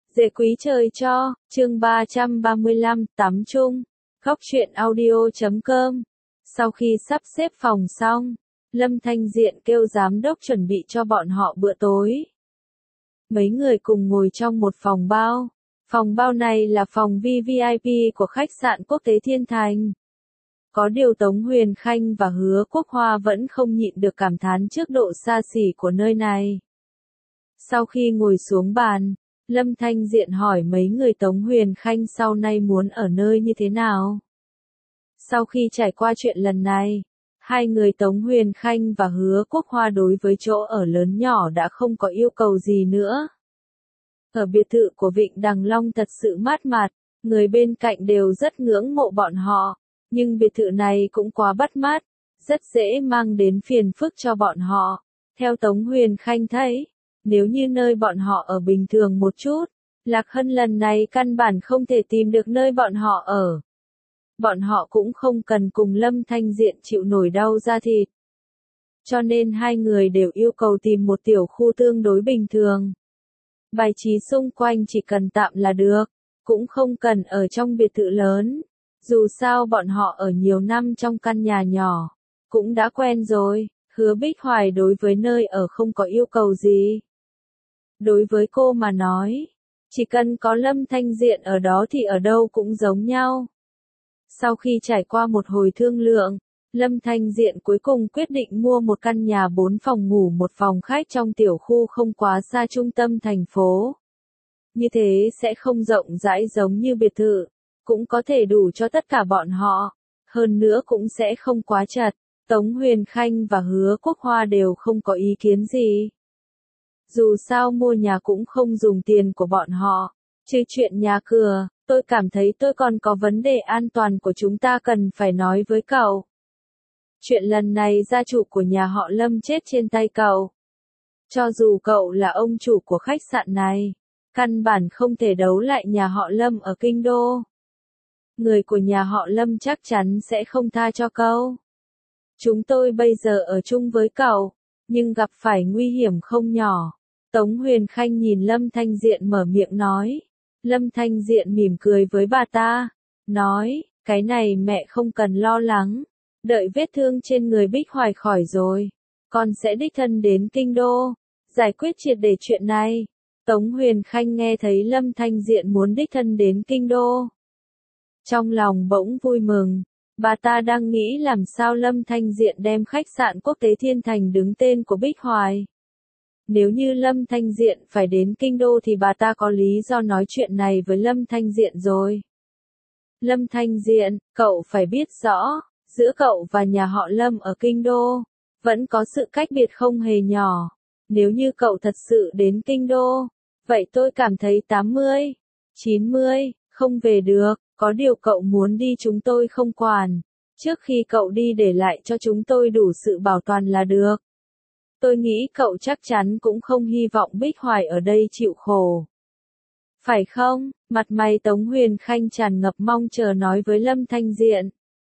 Dễ quý trời cho, chương 335, tắm chung, góc truyện audio.com. Sau khi sắp xếp phòng xong, Lâm Thanh Diện kêu giám đốc chuẩn bị cho bọn họ bữa tối. Mấy người cùng ngồi trong một phòng bao. Phòng bao này là phòng VVIP của khách sạn quốc tế Thiên Thành. Có điều Tống Huyền Khanh và Hứa Quốc Hoa vẫn không nhịn được cảm thán trước độ xa xỉ của nơi này. Sau khi ngồi xuống bàn, Lâm Thanh Diện hỏi mấy người Tống Huyền Khanh sau này muốn ở nơi như thế nào. Sau khi trải qua chuyện lần này, hai người Tống Huyền Khanh và Hứa Quốc Hoa đối với chỗ ở lớn nhỏ đã không có yêu cầu gì nữa. Ở biệt thự của Vịnh Đằng Long thật sự mát mát, người bên cạnh đều rất ngưỡng mộ bọn họ, nhưng biệt thự này cũng quá bắt mắt, rất dễ mang đến phiền phức cho bọn họ. Theo Tống Huyền Khanh thấy, nếu như nơi bọn họ ở bình thường một chút, Lạc Hân lần này căn bản không thể tìm được nơi bọn họ ở. Bọn họ cũng không cần cùng Lâm Thanh Diện chịu nổi đau da thịt. Cho nên hai người đều yêu cầu tìm một tiểu khu tương đối bình thường. Bài trí xung quanh chỉ cần tạm là được, cũng không cần ở trong biệt thự lớn. Dù sao bọn họ ở nhiều năm trong căn nhà nhỏ, cũng đã quen rồi. Hứa Bích Hoài đối với nơi ở không có yêu cầu gì. Đối với cô mà nói, chỉ cần có Lâm Thanh Diện ở đó thì ở đâu cũng giống nhau. Sau khi trải qua một hồi thương lượng, Lâm Thanh Diện cuối cùng quyết định mua một căn nhà 4 phòng ngủ một phòng khách trong tiểu khu không quá xa trung tâm thành phố. Như thế sẽ không rộng rãi giống như biệt thự, cũng có thể đủ cho tất cả bọn họ, hơn nữa cũng sẽ không quá chật. Tống Huyền Khanh và Hứa Quốc Hoa đều không có ý kiến gì. Dù sao mua nhà cũng không dùng tiền của bọn họ, trừ chuyện nhà cửa, tôi cảm thấy tôi còn có vấn đề an toàn của chúng ta cần phải nói với cậu. Chuyện lần này gia chủ của nhà họ Lâm chết trên tay cậu. Cho dù cậu là ông chủ của khách sạn này, căn bản không thể đấu lại nhà họ Lâm ở Kinh Đô. Người của nhà họ Lâm chắc chắn sẽ không tha cho cậu. Chúng tôi bây giờ ở chung với cậu, nhưng gặp phải nguy hiểm không nhỏ. Tống Huyền Khanh nhìn Lâm Thanh Diện mở miệng nói. Lâm Thanh Diện mỉm cười với bà ta, nói, cái này mẹ không cần lo lắng. Đợi vết thương trên người Bích Hoài khỏi rồi, con sẽ đích thân đến Kinh Đô, giải quyết triệt để chuyện này. Tống Huyền Khanh nghe thấy Lâm Thanh Diện muốn đích thân đến Kinh Đô. Trong lòng bỗng vui mừng, bà ta đang nghĩ làm sao Lâm Thanh Diện đem khách sạn quốc tế Thiên Thành đứng tên của Bích Hoài. Nếu như Lâm Thanh Diện phải đến Kinh Đô thì bà ta có lý do nói chuyện này với Lâm Thanh Diện rồi. Lâm Thanh Diện, cậu phải biết rõ, giữa cậu và nhà họ Lâm ở Kinh Đô, vẫn có sự cách biệt không hề nhỏ. Nếu như cậu thật sự đến Kinh Đô, vậy tôi cảm thấy 80, 90, không về được, có điều cậu muốn đi chúng tôi không quản. Trước khi cậu đi để lại cho chúng tôi đủ sự bảo toàn là được. Tôi nghĩ cậu chắc chắn cũng không hy vọng Bích Hoài ở đây chịu khổ. Phải không? Mặt mày Tống Huyền Khanh tràn ngập mong chờ nói với Lâm Thanh Diện.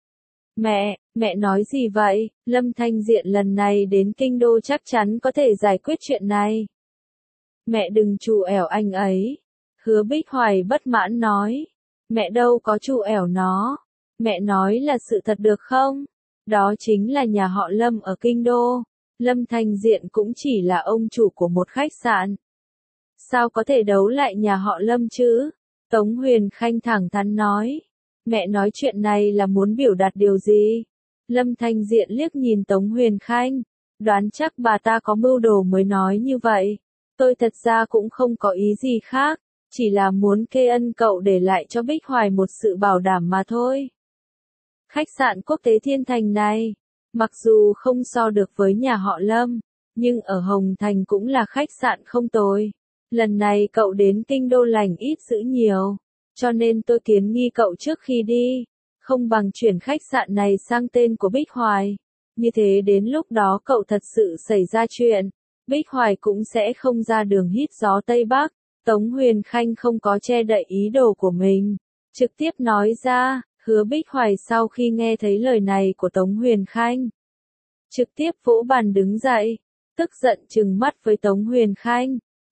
Mẹ nói gì vậy? Lâm Thanh Diện lần này đến Kinh Đô chắc chắn có thể giải quyết chuyện này. Mẹ đừng trù ẻo anh ấy. Hứa Bích Hoài bất mãn nói. Mẹ đâu có trù ẻo nó. Mẹ nói là sự thật được không? Đó chính là nhà họ Lâm ở Kinh Đô. Lâm Thanh Diện cũng chỉ là ông chủ của một khách sạn. Sao có thể đấu lại nhà họ Lâm chứ? Tống Huyền Khanh thẳng thắn nói. Mẹ nói chuyện này là muốn biểu đạt điều gì? Lâm Thanh Diện liếc nhìn Tống Huyền Khanh. Đoán chắc bà ta có mưu đồ mới nói như vậy. Tôi thật ra cũng không có ý gì khác. Chỉ là muốn kê ân cậu để lại cho Bích Hoài một sự bảo đảm mà thôi. Khách sạn quốc tế Thiên Thành này, mặc dù không so được với nhà họ Lâm, nhưng ở Hồng Thành cũng là khách sạn không tồi. Lần này cậu đến Kinh Đô lành ít dữ nhiều, cho nên tôi kiến nghị cậu trước khi đi, không bằng chuyển khách sạn này sang tên của Bích Hoài. Như thế đến lúc đó cậu thật sự xảy ra chuyện, Bích Hoài cũng sẽ không ra đường hít gió Tây Bắc. Tống Huyền Khanh không có che đậy ý đồ của mình, trực tiếp nói ra. Hứa Bích Hoài sau khi nghe thấy lời này của Tống Huyền Khanh, trực tiếp vỗ bàn đứng dậy, tức giận trừng mắt với Tống Huyền Khanh.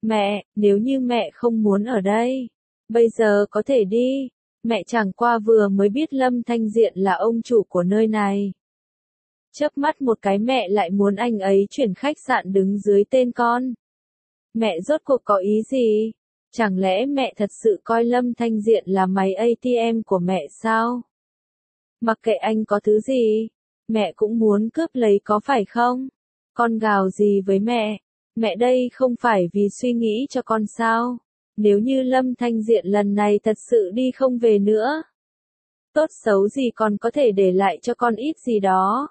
Mẹ, nếu như mẹ không muốn ở đây, bây giờ có thể đi. Mẹ chẳng qua vừa mới biết Lâm Thanh Diện là ông chủ của nơi này. Chớp mắt một cái mẹ lại muốn anh ấy chuyển khách sạn đứng dưới tên con. Mẹ rốt cuộc có ý gì? Chẳng lẽ mẹ thật sự coi Lâm Thanh Diện là máy ATM của mẹ sao? Mặc kệ anh có thứ gì, mẹ cũng muốn cướp lấy có phải không? Con gào gì với mẹ? Mẹ đây không phải vì suy nghĩ cho con sao? Nếu như Lâm Thanh Diện lần này thật sự đi không về nữa, tốt xấu gì còn có thể để lại cho con ít gì đó.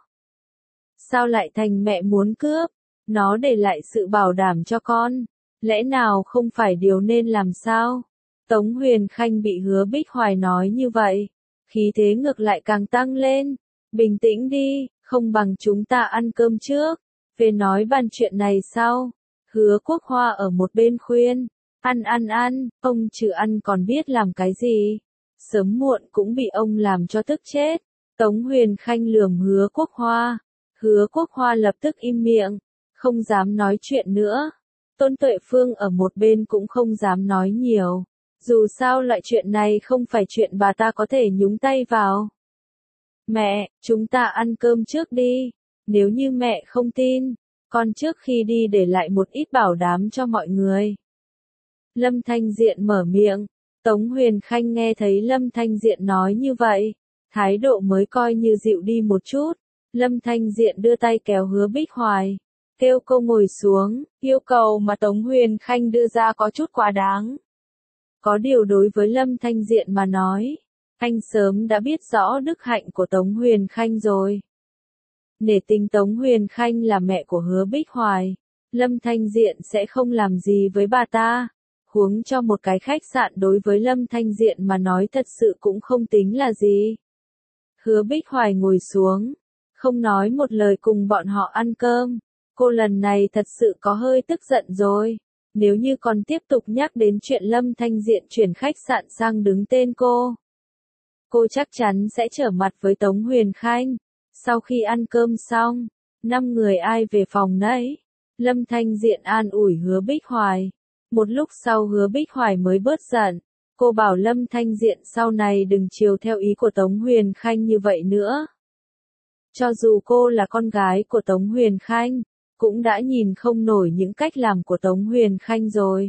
Sao lại thành mẹ muốn cướp? Nó để lại sự bảo đảm cho con. Lẽ nào không phải điều nên làm sao? Tống Huyền Khanh bị Hứa Bích Hoài nói như vậy, khí thế ngược lại càng tăng lên. Bình tĩnh đi, không bằng chúng ta ăn cơm trước, về nói bàn chuyện này sau. Hứa Quốc Hoa ở một bên khuyên, ăn, ông chứ ăn còn biết làm cái gì? Sớm muộn cũng bị ông làm cho tức chết. Tống Huyền Khanh lườm Hứa Quốc Hoa. Hứa Quốc Hoa lập tức im miệng, không dám nói chuyện nữa. Tôn Tuệ Phương ở một bên cũng không dám nói nhiều. Dù sao loại chuyện này không phải chuyện bà ta có thể nhúng tay vào. Mẹ, chúng ta ăn cơm trước đi. Nếu như mẹ không tin, con trước khi đi để lại một ít bảo đảm cho mọi người. Lâm Thanh Diện mở miệng. Tống Huyền Khanh nghe thấy Lâm Thanh Diện nói như vậy, thái độ mới coi như dịu đi một chút. Lâm Thanh Diện đưa tay kéo Hứa Bích Hoài, kêu cô ngồi xuống. Yêu cầu mà Tống Huyền Khanh đưa ra có chút quá đáng. Có điều đối với Lâm Thanh Diện mà nói, anh sớm đã biết rõ đức hạnh của Tống Huyền Khanh rồi. Nể tình Tống Huyền Khanh là mẹ của Hứa Bích Hoài, Lâm Thanh Diện sẽ không làm gì với bà ta. Huống cho một cái khách sạn đối với Lâm Thanh Diện mà nói thật sự cũng không tính là gì. Hứa Bích Hoài ngồi xuống, không nói một lời cùng bọn họ ăn cơm. Cô lần này thật sự có hơi tức giận rồi. Nếu như còn tiếp tục nhắc đến chuyện Lâm Thanh Diện chuyển khách sạn sang đứng tên cô chắc chắn sẽ trở mặt với Tống Huyền Khanh. Sau khi ăn cơm xong, 5 người ai về phòng nấy. Lâm Thanh Diện an ủi Hứa Bích Hoài. Một lúc sau Hứa Bích Hoài mới bớt giận. Cô bảo Lâm Thanh Diện sau này đừng chiều theo ý của Tống Huyền Khanh như vậy nữa. Cho dù cô là con gái của Tống Huyền Khanh, cũng đã nhìn không nổi những cách làm của Tống Huyền Khanh rồi.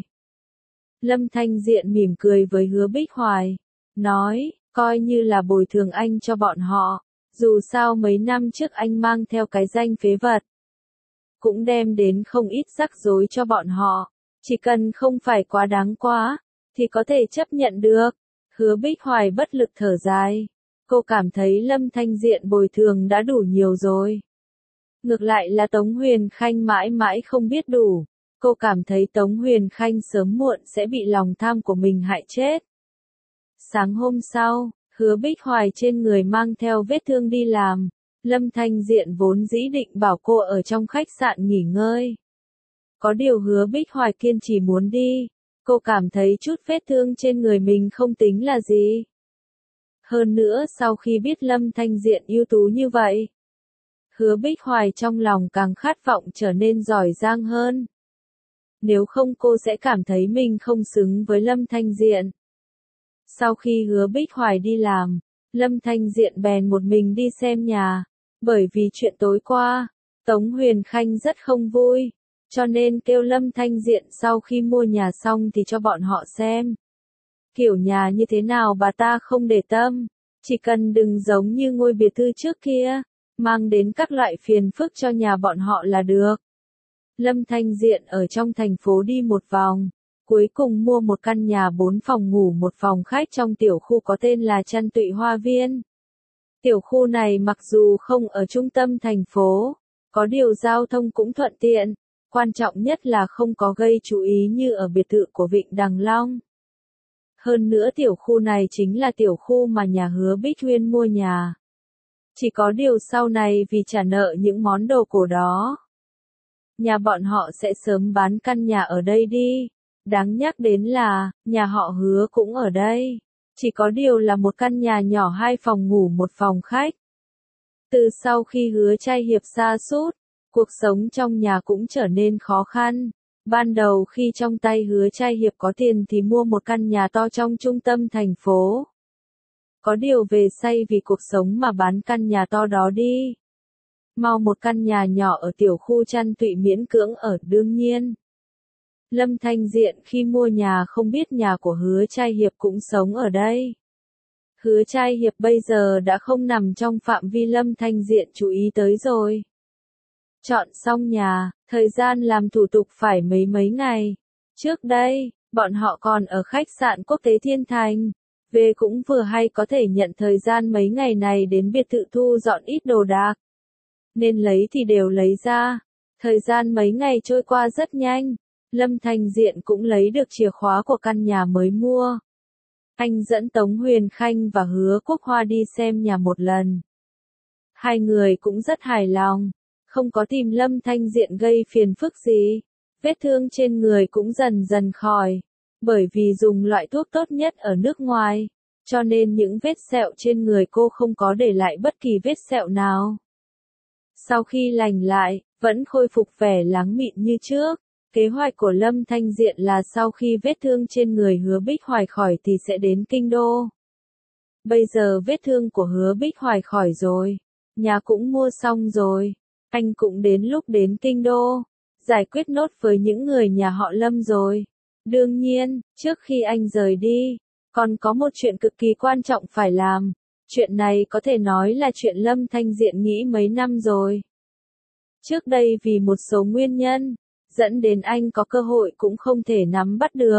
Lâm Thanh Diện mỉm cười với Hứa Bích Hoài, nói, coi như là bồi thường anh cho bọn họ, dù sao mấy năm trước anh mang theo cái danh phế vật, cũng đem đến không ít rắc rối cho bọn họ, chỉ cần không phải quá đáng quá, thì có thể chấp nhận được. Hứa Bích Hoài bất lực thở dài, cô cảm thấy Lâm Thanh Diện bồi thường đã đủ nhiều rồi. Ngược lại là Tống Huyền Khanh mãi mãi không biết đủ. Cô cảm thấy Tống Huyền Khanh sớm muộn sẽ bị lòng tham của mình hại chết. Sáng hôm sau, Hứa Bích Hoài trên người mang theo vết thương đi làm. Lâm Thanh Diện vốn dĩ định bảo cô ở trong khách sạn nghỉ ngơi. Có điều Hứa Bích Hoài kiên trì muốn đi. Cô cảm thấy chút vết thương trên người mình không tính là gì. Hơn nữa sau khi biết Lâm Thanh Diện ưu tú như vậy, Hứa Bích Hoài trong lòng càng khát vọng trở nên giỏi giang hơn. Nếu không cô sẽ cảm thấy mình không xứng với Lâm Thanh Diện. Sau khi Hứa Bích Hoài đi làm, Lâm Thanh Diện bèn một mình đi xem nhà. Bởi vì chuyện tối qua, Tống Huyền Khanh rất không vui, cho nên kêu Lâm Thanh Diện sau khi mua nhà xong thì cho bọn họ xem. Kiểu nhà như thế nào bà ta không để tâm, chỉ cần đừng giống như ngôi biệt thự trước kia, mang đến các loại phiền phức cho nhà bọn họ là được. Lâm Thanh Diện ở trong thành phố đi một vòng, cuối cùng mua một căn nhà 4 phòng ngủ 1 phòng khách trong tiểu khu có tên là Trăn Tụy Hoa Viên. Tiểu khu này mặc dù không ở trung tâm thành phố, có điều giao thông cũng thuận tiện, quan trọng nhất là không có gây chú ý như ở biệt thự của Vịnh Đằng Long. Hơn nữa tiểu khu này chính là tiểu khu mà nhà Hứa Bích Huyên mua nhà. Chỉ có điều sau này vì trả nợ những món đồ cổ đó, nhà bọn họ sẽ sớm bán căn nhà ở đây đi. Đáng nhắc đến là, nhà họ Hứa cũng ở đây. Chỉ có điều là một căn nhà nhỏ 2 phòng ngủ 1 phòng khách. Từ sau khi Hứa Trai Hiệp sa sút, cuộc sống trong nhà cũng trở nên khó khăn. Ban đầu khi trong tay Hứa Trai Hiệp có tiền thì mua một căn nhà to trong trung tâm thành phố. Có điều về say vì cuộc sống mà bán căn nhà to đó đi. Mau một căn nhà nhỏ ở tiểu khu Trăn Tụy miễn cưỡng ở đương nhiên. Lâm Thanh Diện khi mua nhà không biết nhà của Hứa Trai Hiệp cũng sống ở đây. Hứa Trai Hiệp bây giờ đã không nằm trong phạm vi Lâm Thanh Diện chú ý tới rồi. Chọn xong nhà, thời gian làm thủ tục phải mấy ngày. Trước đây, bọn họ còn ở khách sạn quốc tế Thiên Thành. Về cũng vừa hay có thể nhận thời gian mấy ngày này đến biệt thự thu dọn ít đồ đạc. Nên lấy thì đều lấy ra. Thời gian mấy ngày trôi qua rất nhanh. Lâm Thanh Diện cũng lấy được chìa khóa của căn nhà mới mua. Anh dẫn Tống Huyền Khanh và Hứa Quốc Hoa đi xem nhà một lần. Hai người cũng rất hài lòng, không có tìm Lâm Thanh Diện gây phiền phức gì. Vết thương trên người cũng dần dần khỏi, bởi vì dùng loại thuốc tốt nhất ở nước ngoài, cho nên những vết sẹo trên người cô không có để lại bất kỳ vết sẹo nào. Sau khi lành lại, vẫn khôi phục vẻ láng mịn như trước. Kế hoạch của Lâm Thanh Diện là sau khi vết thương trên người Hứa Bích Hoài khỏi thì sẽ đến Kinh Đô. Bây giờ vết thương của Hứa Bích Hoài khỏi rồi, nhà cũng mua xong rồi, anh cũng đến lúc đến Kinh Đô, giải quyết nốt với những người nhà họ Lâm rồi. Đương nhiên, trước khi anh rời đi, còn có một chuyện cực kỳ quan trọng phải làm. Chuyện này có thể nói là chuyện Lâm Thanh Diện nghĩ mấy năm rồi. Trước đây vì một số nguyên nhân, dẫn đến anh có cơ hội cũng không thể nắm bắt được.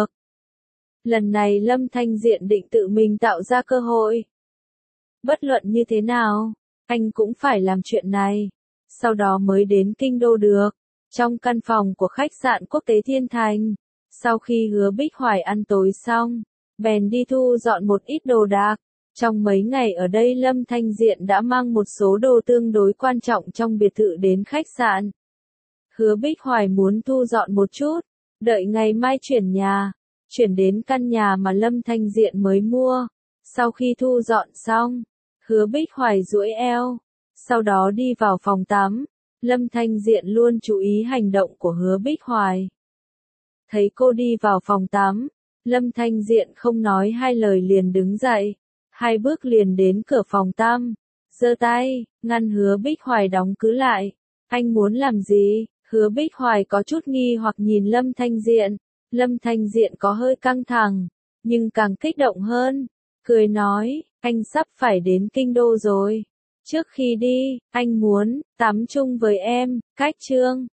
Lần này Lâm Thanh Diện định tự mình tạo ra cơ hội. Bất luận như thế nào, anh cũng phải làm chuyện này, sau đó mới đến Kinh Đô được. Trong căn phòng của khách sạn quốc tế Thiên Thành, sau khi Hứa Bích Hoài ăn tối xong, bèn đi thu dọn một ít đồ đạc. Trong mấy ngày ở đây Lâm Thanh Diện đã mang một số đồ tương đối quan trọng trong biệt thự đến khách sạn. Hứa Bích Hoài muốn thu dọn một chút, đợi ngày mai chuyển nhà, chuyển đến căn nhà mà Lâm Thanh Diện mới mua. Sau khi thu dọn xong, Hứa Bích Hoài duỗi eo, sau đó đi vào phòng tắm. Lâm Thanh Diện luôn chú ý hành động của Hứa Bích Hoài. Thấy cô đi vào phòng tắm, Lâm Thanh Diện không nói hai lời liền đứng dậy, 2 bước liền đến cửa phòng tắm, giơ tay, ngăn Hứa Bích Hoài đóng cứ lại. Anh muốn làm gì? Hứa Bích Hoài có chút nghi hoặc nhìn Lâm Thanh Diện. Lâm Thanh Diện có hơi căng thẳng, nhưng càng kích động hơn, cười nói, anh sắp phải đến Kinh Đô rồi. Trước khi đi, anh muốn tắm chung với em. Cách chương